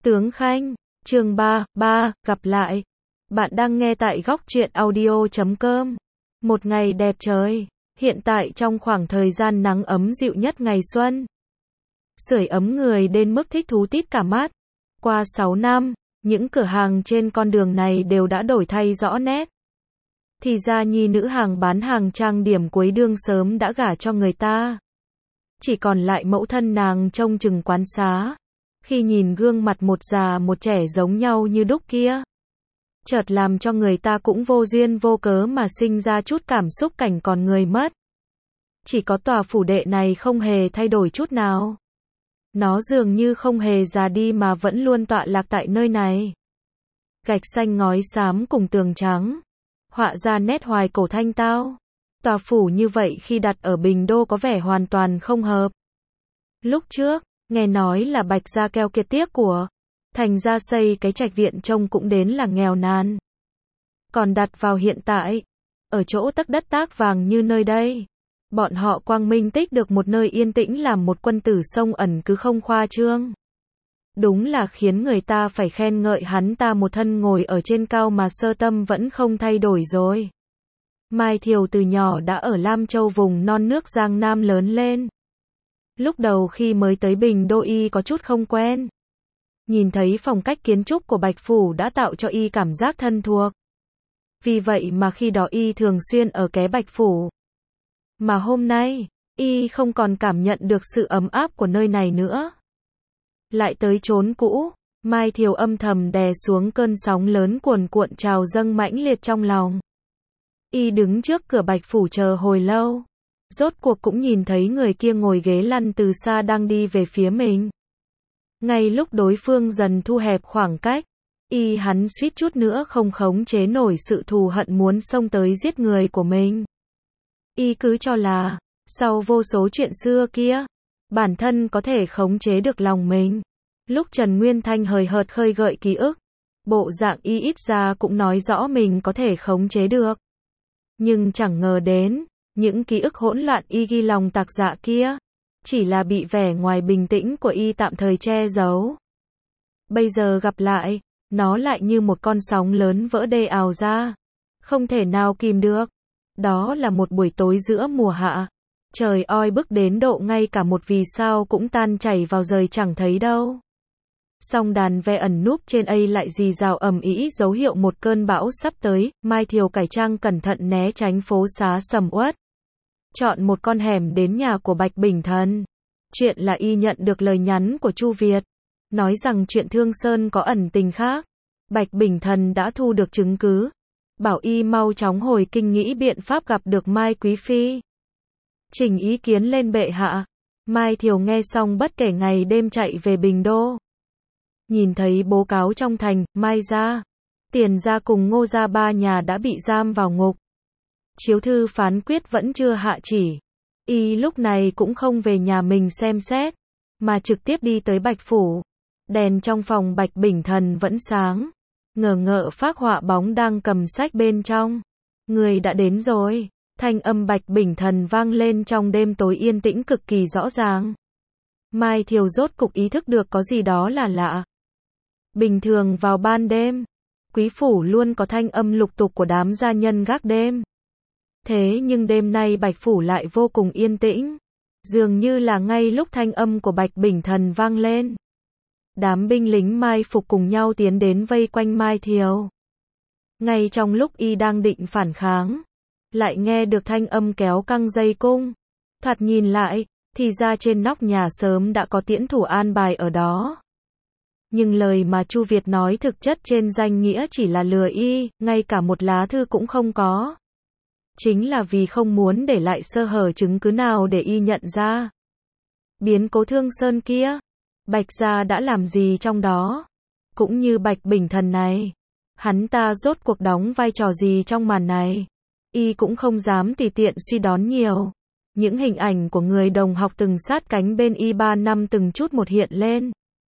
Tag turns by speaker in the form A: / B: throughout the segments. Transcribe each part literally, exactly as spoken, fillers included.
A: Tướng Khanh, chương ba, ba, gặp lại. Bạn đang nghe tại góc truyện audio chấm com. Một ngày đẹp trời, hiện tại trong khoảng thời gian nắng ấm dịu nhất ngày xuân. Sưởi ấm người đến mức thích thú tít cả mắt. Qua sáu năm, những cửa hàng trên con đường này đều đã đổi thay rõ nét. Thì ra nhi nữ hàng bán hàng trang điểm cuối đường sớm đã gả cho người ta. Chỉ còn lại mẫu thân nàng trông chừng quán xá. Khi nhìn gương mặt một già một trẻ giống nhau như đúc kia, chợt làm cho người ta cũng vô duyên vô cớ mà sinh ra chút cảm xúc cảnh còn người mất. Chỉ có tòa phủ đệ này không hề thay đổi chút nào. Nó dường như không hề già đi mà vẫn luôn tọa lạc tại nơi này. Gạch xanh ngói xám cùng tường trắng, họa ra nét hoài cổ thanh tao. Tòa phủ như vậy khi đặt ở Bình Đô có vẻ hoàn toàn không hợp. Lúc trước, nghe nói là Bạch gia keo kiệt tiếc của, thành ra xây cái trạch viện trông cũng đến là nghèo nàn. Còn đặt vào hiện tại, ở chỗ tấc đất tác vàng như nơi đây, bọn họ quang minh tích được một nơi yên tĩnh làm một quân tử sông ẩn cứ không khoa trương. Đúng là khiến người ta phải khen ngợi hắn ta một thân ngồi ở trên cao mà sơ tâm vẫn không thay đổi rồi. Mai Thiều từ nhỏ đã ở Lam Châu vùng non nước Giang Nam lớn lên. Lúc đầu khi mới tới Bình Đô y có chút không quen. Nhìn thấy phong cách kiến trúc của Bạch Phủ đã tạo cho y cảm giác thân thuộc. Vì vậy mà khi đó y thường xuyên ở ké Bạch Phủ. Mà hôm nay, y không còn cảm nhận được sự ấm áp của nơi này nữa. Lại tới chốn cũ, Mai Thiều âm thầm đè xuống cơn sóng lớn cuồn cuộn trào dâng mãnh liệt trong lòng. Y đứng trước cửa Bạch Phủ chờ hồi lâu. Rốt cuộc cũng nhìn thấy người kia ngồi ghế lăn từ xa đang đi về phía mình. Ngay lúc đối phương dần thu hẹp khoảng cách, y hắn suýt chút nữa không khống chế nổi sự thù hận muốn xông tới giết người của mình. Y cứ cho là, sau vô số chuyện xưa kia, bản thân có thể khống chế được lòng mình. Lúc Trần Nguyên Thanh hời hợt khơi gợi ký ức, bộ dạng y ít ra cũng nói rõ mình có thể khống chế được. Nhưng chẳng ngờ đến, những ký ức hỗn loạn y ghi lòng tạc dạ kia, chỉ là bị vẻ ngoài bình tĩnh của y tạm thời che giấu. Bây giờ gặp lại, nó lại như một con sóng lớn vỡ đê ào ra, không thể nào kìm được. Đó là một buổi tối giữa mùa hạ, trời oi bức đến độ ngay cả một vì sao cũng tan chảy vào rời chẳng thấy đâu. Song đàn ve ẩn núp trên ấy lại rì rào ầm ĩ dấu hiệu một cơn bão sắp tới. Mai Thiều cải trang cẩn thận né tránh phố xá sầm uất, chọn một con hẻm đến nhà của Bạch Bình Thần. Chuyện là y nhận được lời nhắn của Chu Việt, nói rằng chuyện Thương Sơn có ẩn tình khác. Bạch Bình Thần đã thu được chứng cứ, bảo y mau chóng hồi kinh nghĩ biện pháp gặp được Mai Quý Phi, trình ý kiến lên bệ hạ. Mai Thiều nghe xong bất kể ngày đêm chạy về Bình Đô. Nhìn thấy bố cáo trong thành, Mai gia, Tiền gia cùng Ngô gia ba nhà đã bị giam vào ngục. Chiếu thư phán quyết vẫn chưa hạ chỉ. Y lúc này cũng không về nhà mình xem xét, mà trực tiếp đi tới Bạch Phủ. Đèn trong phòng Bạch Bình Thần vẫn sáng. Ngờ ngợ phác họa bóng đang cầm sách bên trong. Người đã đến rồi. Thanh âm Bạch Bình Thần vang lên trong đêm tối yên tĩnh cực kỳ rõ ràng. Mai Thiều rốt cục ý thức được có gì đó là lạ. Bình thường vào ban đêm, Quý Phủ luôn có thanh âm lục tục của đám gia nhân gác đêm. Thế nhưng đêm nay Bạch Phủ lại vô cùng yên tĩnh. Dường như là ngay lúc thanh âm của Bạch Bình Thần vang lên, đám binh lính mai phục cùng nhau tiến đến vây quanh Mai Thiều. Ngay trong lúc y đang định phản kháng, lại nghe được thanh âm kéo căng dây cung. Thoạt nhìn lại, thì ra trên nóc nhà sớm đã có tiễn thủ an bài ở đó. Nhưng lời mà Chu Việt nói thực chất trên danh nghĩa chỉ là lừa y, ngay cả một lá thư cũng không có. Chính là vì không muốn để lại sơ hở chứng cứ nào để y nhận ra. Biến cố Thương Sơn kia, Bạch gia đã làm gì trong đó? Cũng như Bạch Bình Thần này, hắn ta rốt cuộc đóng vai trò gì trong màn này? Y cũng không dám tùy tiện suy đoán nhiều. Những hình ảnh của người đồng học từng sát cánh bên y ba năm từng chút một hiện lên.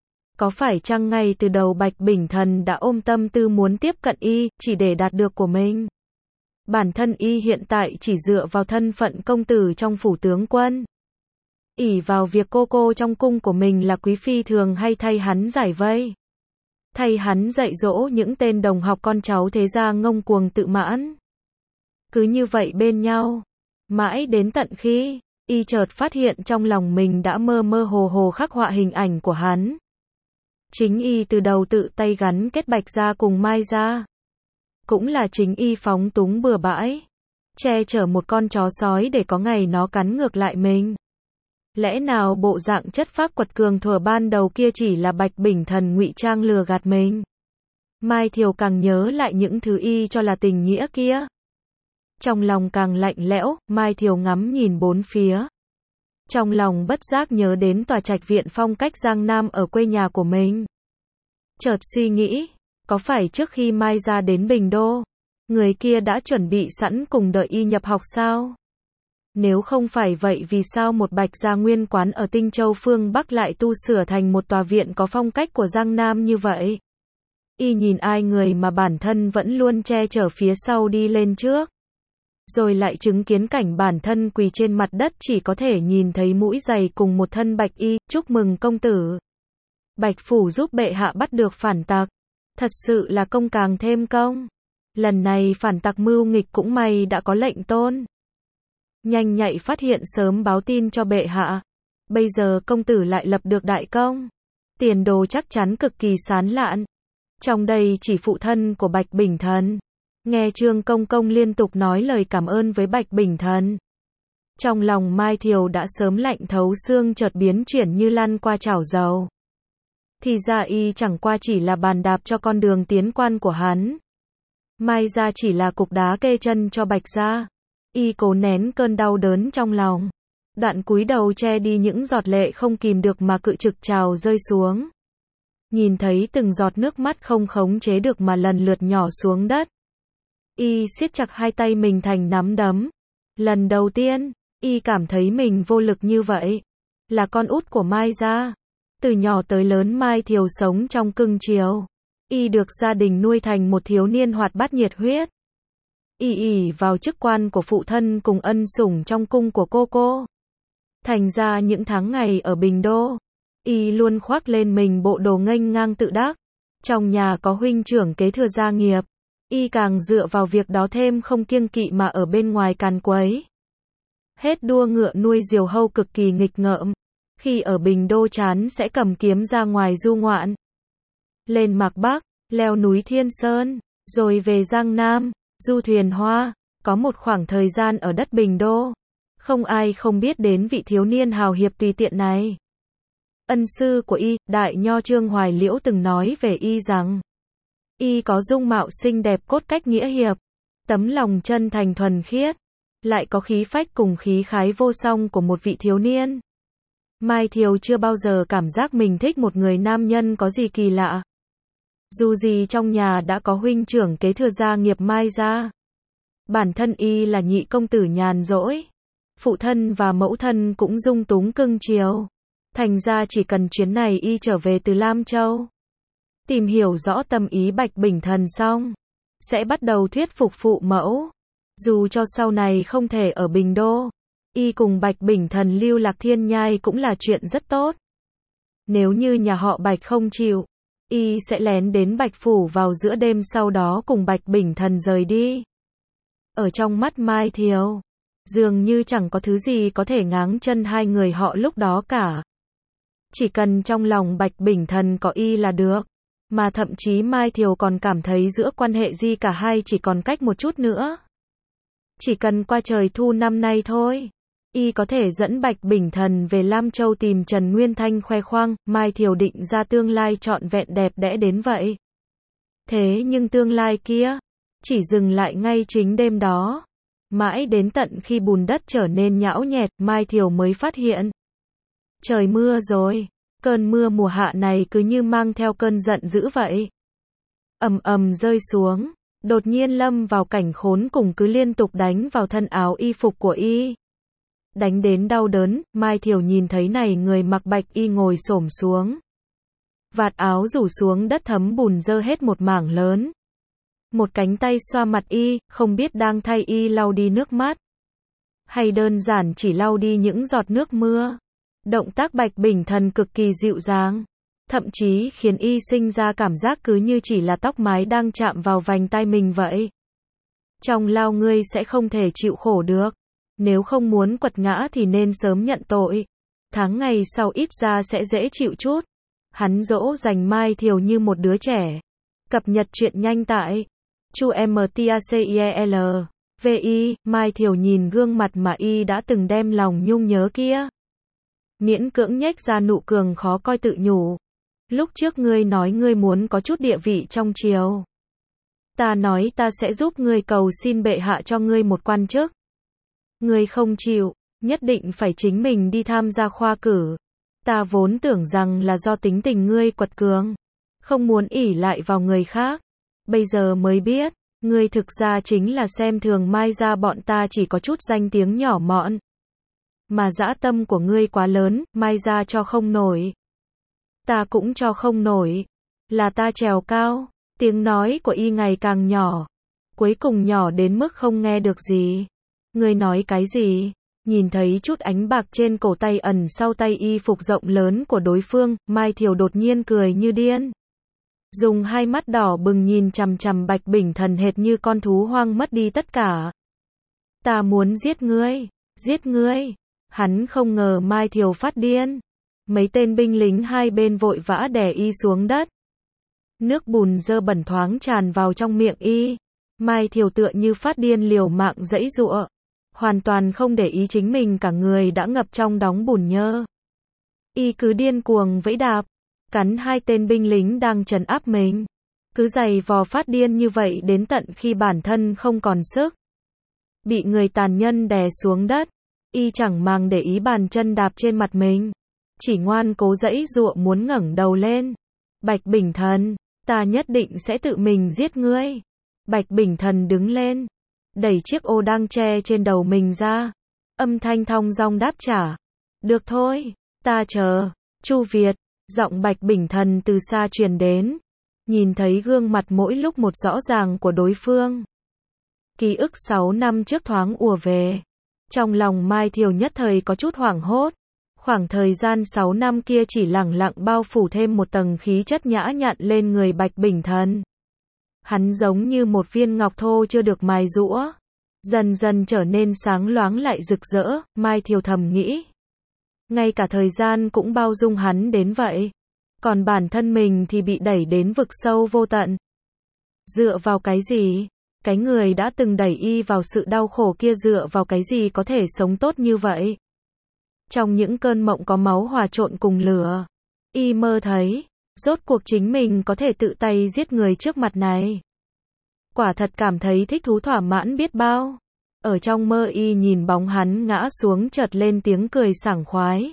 A: Có phải chăng ngay từ đầu Bạch Bình Thần đã ôm tâm tư muốn tiếp cận y, chỉ để đạt được của mình? Bản thân y hiện tại chỉ dựa vào thân phận công tử trong phủ tướng quân. ỷ vào việc cô cô trong cung của mình là quý phi thường hay thay hắn giải vây. thay hắn dạy dỗ những tên đồng học con cháu thế gia ngông cuồng tự mãn. Cứ như vậy bên nhau, mãi đến tận khi y chợt phát hiện trong lòng mình đã mơ mơ hồ hồ khắc họa hình ảnh của hắn. Chính y từ đầu tự tay gắn kết Bạch gia cùng Mai gia. Cũng là chính y phóng túng bừa bãi, che chở một con chó sói để có ngày nó cắn ngược lại mình. Lẽ nào bộ dạng chất phác quật cường thuở ban đầu kia chỉ là Bạch Bình Thần ngụy trang lừa gạt mình? Mai Thiều càng nhớ lại những thứ y cho là tình nghĩa kia, trong lòng càng lạnh lẽo. Mai Thiều ngắm nhìn bốn phía, trong lòng bất giác nhớ đến tòa trạch viện phong cách Giang Nam ở quê nhà của mình. Chợt suy nghĩ, có phải trước khi Mai ra đến Bình Đô, người kia đã chuẩn bị sẵn cùng đợi y nhập học sao? Nếu không phải vậy vì sao một Bạch gia nguyên quán ở Tinh Châu phương Bắc lại tu sửa thành một tòa viện có phong cách của Giang Nam như vậy? Y nhìn ai người mà bản thân vẫn luôn che chở phía sau đi lên trước, rồi lại chứng kiến cảnh bản thân quỳ trên mặt đất chỉ có thể nhìn thấy mũi giày cùng một thân bạch y. Chúc mừng công tử. Bạch phủ giúp bệ hạ bắt được phản tặc. Thật sự là công càng thêm công. Lần này phản tặc mưu nghịch cũng may đã có lệnh tôn. Nhanh nhạy phát hiện sớm báo tin cho bệ hạ. Bây giờ công tử lại lập được đại công. Tiền đồ chắc chắn cực kỳ sán lạn. Trong đây chỉ phụ thân của Bạch Bình Thần. Nghe Trương Công Công liên tục nói lời cảm ơn với Bạch Bình Thần, trong lòng Mai Thiều đã sớm lạnh thấu xương chợt biến chuyển như lăn qua chảo dầu. Thì ra y chẳng qua chỉ là bàn đạp cho con đường tiến quan của hắn. Mai gia chỉ là cục đá kê chân cho Bạch gia. Y cố nén cơn đau đớn trong lòng, đoạn cúi đầu che đi những giọt lệ không kìm được mà cự trực trào rơi xuống. Nhìn thấy từng giọt nước mắt không khống chế được mà lần lượt nhỏ xuống đất, y siết chặt hai tay mình thành nắm đấm. Lần đầu tiên, y cảm thấy mình vô lực như vậy. Là con út của Mai gia. Từ nhỏ tới lớn Mai Thiều sống trong cưng chiều. Y được gia đình nuôi thành một thiếu niên hoạt bát nhiệt huyết. Y ỷ vào chức quan của phụ thân cùng ân sủng trong cung của cô cô. Thành ra những tháng ngày ở Bình Đô, y luôn khoác lên mình bộ đồ nghênh ngang tự đắc. Trong nhà có huynh trưởng kế thừa gia nghiệp, y càng dựa vào việc đó thêm không kiêng kỵ mà ở bên ngoài càn quấy. Hết đua ngựa nuôi diều hâu cực kỳ nghịch ngợm. Khi ở Bình Đô chán sẽ cầm kiếm ra ngoài du ngoạn. Lên Mạc Bắc, leo núi Thiên Sơn, rồi về Giang Nam, du thuyền hoa. Có một khoảng thời gian ở đất Bình Đô, không ai không biết đến vị thiếu niên hào hiệp tùy tiện này. Ân sư của y, Đại Nho Trương Hoài Liễu từng nói về y rằng, y có dung mạo xinh đẹp cốt cách nghĩa hiệp, tấm lòng chân thành thuần khiết, lại có khí phách cùng khí khái vô song của một vị thiếu niên. Mai Thiều chưa bao giờ cảm giác mình thích một người nam nhân có gì kỳ lạ. Dù gì trong nhà đã có huynh trưởng kế thừa gia nghiệp Mai gia. Bản thân y là nhị công tử nhàn rỗi. Phụ thân và mẫu thân cũng dung túng cưng chiều. Thành ra chỉ cần chuyến này y trở về từ Lam Châu, tìm hiểu rõ tâm ý Bạch Bình Thần xong, sẽ bắt đầu thuyết phục phụ mẫu. Dù cho sau này không thể ở Bình Đô, y cùng Bạch Bình Thần lưu lạc thiên nhai cũng là chuyện rất tốt. Nếu như nhà họ Bạch không chịu, y sẽ lén đến Bạch Phủ vào giữa đêm sau đó cùng Bạch Bình Thần rời đi. Ở trong mắt Mai Thiều, dường như chẳng có thứ gì có thể ngáng chân hai người họ lúc đó cả. Chỉ cần trong lòng Bạch Bình Thần có y là được. Mà thậm chí Mai Thiều còn cảm thấy giữa quan hệ Di cả hai chỉ còn cách một chút nữa. Chỉ cần qua trời thu năm nay thôi, y có thể dẫn Bạch Bình Thần về Lam Châu tìm Trần Nguyên Thanh khoe khoang. Mai Thiều định ra tương lai trọn vẹn đẹp đẽ đến vậy. Thế nhưng tương lai kia chỉ dừng lại ngay chính đêm đó. Mãi đến tận khi bùn đất trở nên nhão nhẹt, Mai Thiều mới phát hiện trời mưa rồi. Cơn mưa mùa hạ này cứ như mang theo cơn giận dữ vậy. Ầm ầm rơi xuống, đột nhiên lâm vào cảnh khốn cùng cứ liên tục đánh vào thân áo y phục của y. Đánh đến đau đớn. Mai Thiều nhìn thấy này người mặc bạch y ngồi xổm xuống. Vạt áo rủ xuống đất thấm bùn dơ hết một mảng lớn. Một cánh tay xoa mặt y, không biết đang thay y lau đi nước mắt, hay đơn giản chỉ lau đi những giọt nước mưa. Động tác Bạch Bình Thần cực kỳ dịu dàng, thậm chí khiến y sinh ra cảm giác cứ như chỉ là tóc mái đang chạm vào vành tai mình vậy. Trong lao ngươi sẽ không thể chịu khổ được. Nếu không muốn quật ngã thì nên sớm nhận tội. Tháng ngày sau ít ra sẽ dễ chịu chút. Hắn dỗ dành Mai Thiều như một đứa trẻ. Cập nhật truyện nhanh tại chu mtaciel. Vi, Mai Thiều nhìn gương mặt mà y đã từng đem lòng nhung nhớ kia. Miễn cưỡng nhếch ra nụ cười khó coi tự nhủ. Lúc trước ngươi nói ngươi muốn có chút địa vị trong triều. Ta nói ta sẽ giúp ngươi cầu xin bệ hạ cho ngươi một quan chức. Ngươi không chịu, nhất định phải chính mình đi tham gia khoa cử. Ta vốn tưởng rằng là do tính tình ngươi quật cường, không muốn ỷ lại vào người khác. Bây giờ mới biết, ngươi thực ra chính là xem thường Mai gia bọn ta chỉ có chút danh tiếng nhỏ mọn. Mà dã tâm của ngươi quá lớn, Mai gia cho không nổi. Ta cũng cho không nổi. Là ta trèo cao. Tiếng nói của y ngày càng nhỏ. Cuối cùng nhỏ đến mức không nghe được gì. Ngươi nói cái gì? Nhìn thấy chút ánh bạc trên cổ tay ẩn sau tay y phục rộng lớn của đối phương, Mai Thiều đột nhiên cười như điên. Dùng hai mắt đỏ bừng nhìn chằm chằm Bạch Bình Thần hệt như con thú hoang mất đi tất cả. Ta muốn giết ngươi, giết ngươi. Hắn không ngờ Mai Thiều phát điên. Mấy tên binh lính hai bên vội vã đè y xuống đất. Nước bùn dơ bẩn thoáng tràn vào trong miệng y. Mai Thiều tựa như phát điên liều mạng giãy giụa, hoàn toàn không để ý chính mình cả người đã ngập trong đống bùn nhơ. Y cứ điên cuồng vẫy đạp, cắn hai tên binh lính đang trấn áp mình. Cứ giày vò phát điên như vậy đến tận khi bản thân không còn sức. Bị người tàn nhân đè xuống đất, y chẳng màng để ý bàn chân đạp trên mặt mình. Chỉ ngoan cố giãy giụa muốn ngẩng đầu lên. Bạch Bình Thần, ta nhất định sẽ tự mình giết ngươi. Bạch Bình Thần đứng lên, đẩy chiếc ô đang che trên đầu mình ra. Âm thanh thong dong đáp trả. Được thôi, ta chờ. Chu Việt, giọng Bạch Bình Thần từ xa truyền đến. Nhìn thấy gương mặt mỗi lúc một rõ ràng của đối phương. Ký ức sáu năm trước thoáng ùa về. Trong lòng Mai Thiều nhất thời có chút hoảng hốt. Khoảng thời gian sáu năm kia chỉ lẳng lặng bao phủ thêm một tầng khí chất nhã nhặn lên người Bạch Bình Thần. Hắn giống như một viên ngọc thô chưa được mài giũa, dần dần trở nên sáng loáng lại rực rỡ. Mai Thiều thầm nghĩ, ngay cả thời gian cũng bao dung hắn đến vậy, còn bản thân mình thì bị đẩy đến vực sâu vô tận. Dựa vào cái gì? Cái người đã từng đẩy y vào sự đau khổ kia dựa vào cái gì có thể sống tốt như vậy? Trong những cơn mộng có máu hòa trộn cùng lửa, y mơ thấy, rốt cuộc chính mình có thể tự tay giết người trước mặt này. Quả thật cảm thấy thích thú thỏa mãn biết bao. Ở trong mơ y nhìn bóng hắn ngã xuống chợt lên tiếng cười sảng khoái.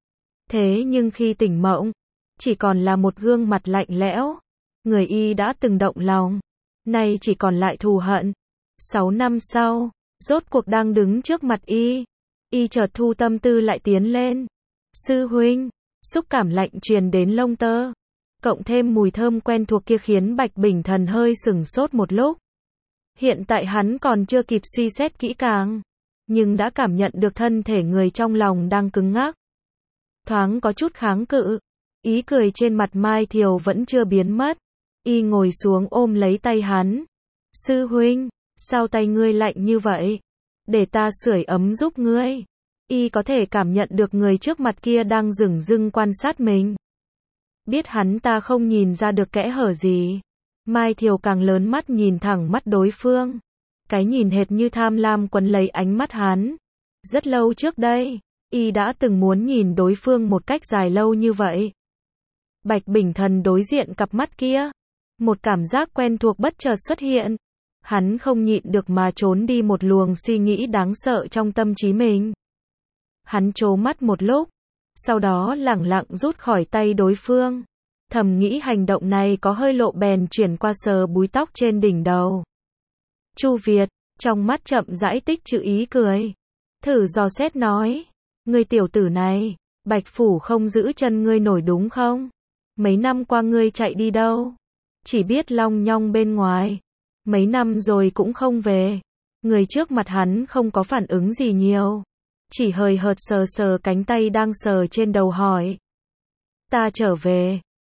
A: Thế nhưng khi tỉnh mộng, chỉ còn là một gương mặt lạnh lẽo. Người y đã từng động lòng, nay chỉ còn lại thù hận. Sáu năm sau, rốt cuộc đang đứng trước mặt y. Y chợt thu tâm tư lại tiến lên. Sư huynh, xúc cảm lạnh truyền đến lông tơ. Cộng thêm mùi thơm quen thuộc kia khiến Bạch Bình Thần hơi sửng sốt một lúc. Hiện tại hắn còn chưa kịp suy xét kỹ càng, nhưng đã cảm nhận được thân thể người trong lòng đang cứng ngắc. Thoáng có chút kháng cự, ý cười trên mặt Mai Thiều vẫn chưa biến mất. Y ngồi xuống ôm lấy tay hắn. Sư huynh, sao tay ngươi lạnh như vậy? Để ta sưởi ấm giúp ngươi. Y có thể cảm nhận được người trước mặt kia đang dửng dưng quan sát mình. Biết hắn ta không nhìn ra được kẽ hở gì. Mai Thiều càng lớn mắt nhìn thẳng mắt đối phương. Cái nhìn hệt như tham lam quấn lấy ánh mắt hắn. Rất lâu trước đây, y đã từng muốn nhìn đối phương một cách dài lâu như vậy. Bạch Bình Thần đối diện cặp mắt kia. Một cảm giác quen thuộc bất chợt xuất hiện. Hắn không nhịn được mà trốn đi một luồng suy nghĩ đáng sợ trong tâm trí mình. Hắn trố mắt một lúc, sau đó lẳng lặng rút khỏi tay đối phương. Thầm nghĩ hành động này có hơi lộ bèn chuyển qua sờ búi tóc trên đỉnh đầu. Chu Việt, trong mắt chậm rãi tích chữ ý cười. Thử dò xét nói, ngươi tiểu tử này, Bạch Phủ không giữ chân ngươi nổi đúng không? Mấy năm qua ngươi chạy đi đâu? Chỉ biết long nhong bên ngoài. Mấy năm rồi cũng không về. Người trước mặt hắn không có phản ứng gì nhiều. Chỉ hời hợt sờ sờ cánh tay đang sờ trên đầu hỏi. Ta trở về.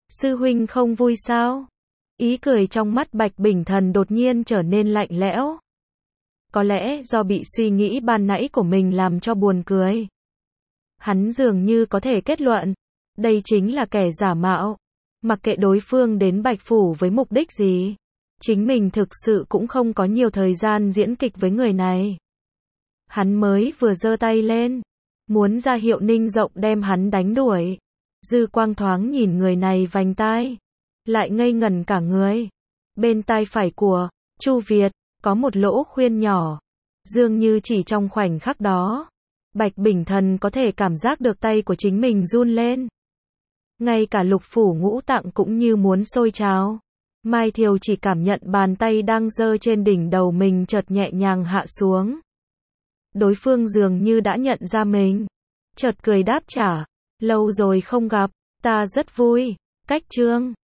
A: Sư huynh không vui sao? Ý cười trong mắt Bạch Bình Thần đột nhiên trở nên lạnh lẽo. Có lẽ do bị suy nghĩ ban nãy của mình làm cho buồn cười. Hắn dường như có thể kết luận, đây chính là kẻ giả mạo. Mặc kệ đối phương đến Bạch Phủ với mục đích gì, chính mình thực sự cũng không có nhiều thời gian diễn kịch với người này. Hắn mới vừa giơ tay lên, muốn ra hiệu Ninh Rộng đem hắn đánh đuổi. Dư Quang thoáng nhìn người này vành tai, lại ngây ngẩn cả người. Bên tai phải của Chu Việt có một lỗ khuyên nhỏ, dường như chỉ trong khoảnh khắc đó, Bạch Bình Thần có thể cảm giác được tay của chính mình run lên. Ngay cả lục phủ ngũ tạng cũng như muốn sôi trào. Mai Thiều chỉ cảm nhận bàn tay đang giơ trên đỉnh đầu mình chợt nhẹ nhàng hạ xuống. Đối phương dường như đã nhận ra mình, chợt cười đáp trả, lâu rồi không gặp, ta rất vui. Cách chương